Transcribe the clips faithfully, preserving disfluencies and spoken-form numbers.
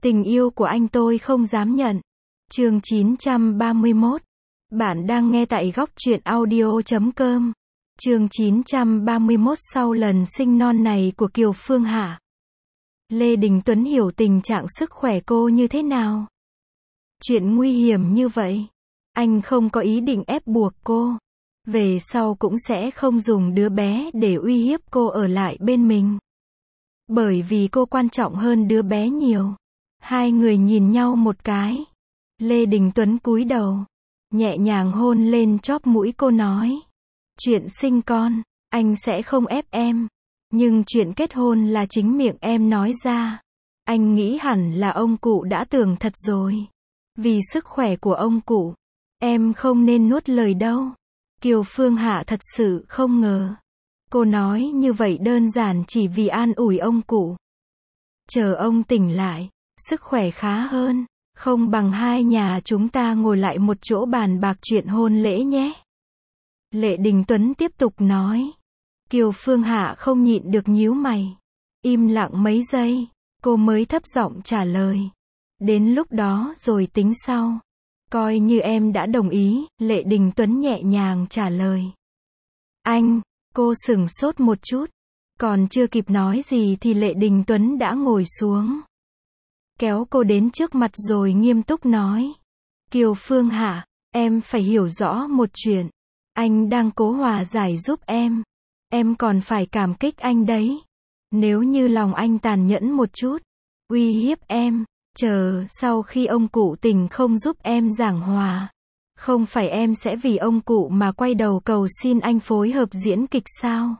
Tình yêu của anh tôi không dám nhận. Chương chín trăm ba mươi mốt. Bạn đang nghe tại góc truyện audio chấm com. Chương chín trăm ba mươi mốt. Sau lần sinh non này của Kiều Phương Hạ, Lê Đình Tuấn hiểu tình trạng sức khỏe cô như thế nào. Chuyện nguy hiểm như vậy, anh không có ý định ép buộc cô. Về sau cũng sẽ không dùng đứa bé để uy hiếp cô ở lại bên mình. Bởi vì cô quan trọng hơn đứa bé nhiều. Hai người nhìn nhau một cái. Lê Đình Tuấn cúi đầu, nhẹ nhàng hôn lên chóp mũi cô nói. Chuyện sinh con, anh sẽ không ép em. Nhưng chuyện kết hôn là chính miệng em nói ra. Anh nghĩ hẳn là ông cụ đã tưởng thật rồi. Vì sức khỏe của ông cụ, em không nên nuốt lời đâu. Kiều Phương Hạ thật sự không ngờ. Cô nói như vậy đơn giản chỉ vì an ủi ông cụ. Chờ ông tỉnh lại, sức khỏe khá hơn, không bằng hai nhà chúng ta ngồi lại một chỗ bàn bạc chuyện hôn lễ nhé. Lê Đình Tuấn tiếp tục nói. Kiều Phương Hạ không nhịn được nhíu mày. Im lặng mấy giây, cô mới thấp giọng trả lời. Đến lúc đó rồi tính sau. Coi như em đã đồng ý, Lê Đình Tuấn nhẹ nhàng trả lời. Anh, cô sửng sốt một chút. Còn chưa kịp nói gì thì Lê Đình Tuấn đã ngồi xuống. Kéo cô đến trước mặt rồi nghiêm túc nói. Kiều Phương Hạ, em phải hiểu rõ một chuyện. Anh đang cố hòa giải giúp em. Em còn phải cảm kích anh đấy. Nếu như lòng anh tàn nhẫn một chút, uy hiếp em, chờ sau khi ông cụ tỉnh không giúp em giảng hòa, không phải em sẽ vì ông cụ mà quay đầu cầu xin anh phối hợp diễn kịch sao?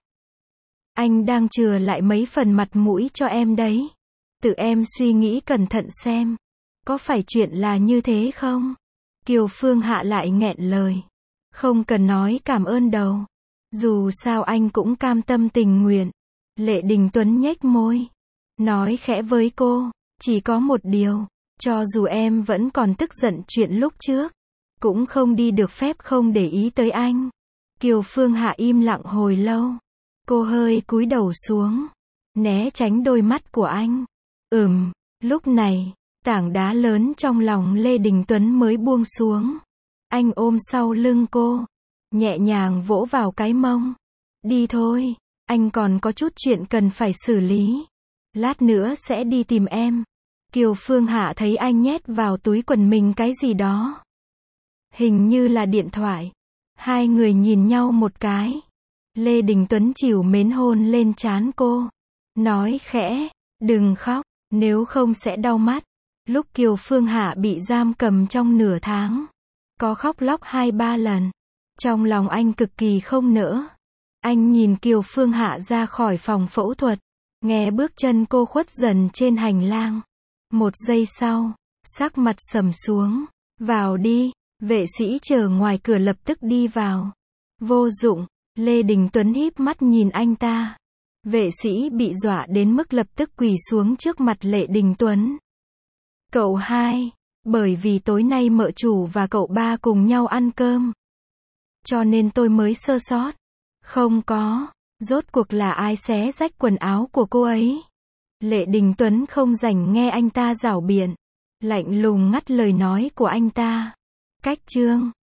Anh đang chừa lại mấy phần mặt mũi cho em đấy. Tự em suy nghĩ cẩn thận xem. Có phải chuyện là như thế không? Kiều Phương Hạ lại nghẹn lời. Không cần nói cảm ơn đâu. Dù sao anh cũng cam tâm tình nguyện. Lê Đình Tuấn nhếch môi, nói khẽ với cô. Chỉ có một điều. Cho dù em vẫn còn tức giận chuyện lúc trước, cũng không đi được phép không để ý tới anh. Kiều Phương Hạ im lặng hồi lâu. Cô hơi cúi đầu xuống, né tránh đôi mắt của anh. Ừm, lúc này, tảng đá lớn trong lòng Lê Đình Tuấn mới buông xuống. Anh ôm sau lưng cô, nhẹ nhàng vỗ vào cái mông. Đi thôi, anh còn có chút chuyện cần phải xử lý. Lát nữa sẽ đi tìm em. Kiều Phương Hạ thấy anh nhét vào túi quần mình cái gì đó. Hình như là điện thoại. Hai người nhìn nhau một cái. Lê Đình Tuấn trìu mến hôn lên trán cô. Nói khẽ, đừng khóc, nếu không sẽ đau mắt. Lúc Kiều Phương Hạ bị giam cầm trong nửa tháng, có khóc lóc hai ba lần. Trong lòng anh cực kỳ không nỡ. Anh nhìn Kiều Phương Hạ ra khỏi phòng phẫu thuật, nghe bước chân cô khuất dần trên hành lang. Một giây sau, sắc mặt sầm xuống. Vào đi, vệ sĩ chờ ngoài cửa lập tức đi vào. Vô dụng, Lê Đình Tuấn híp mắt nhìn anh ta. Vệ sĩ bị dọa đến mức lập tức quỳ xuống trước mặt Lê Đình Tuấn. Cậu hai, bởi vì tối nay mợ chủ và cậu ba cùng nhau ăn cơm, cho nên tôi mới sơ sót. Không có, rốt cuộc là ai xé rách quần áo của cô ấy? Lê Đình Tuấn không rảnh nghe anh ta giảo biện, lạnh lùng ngắt lời nói của anh ta. Cách chương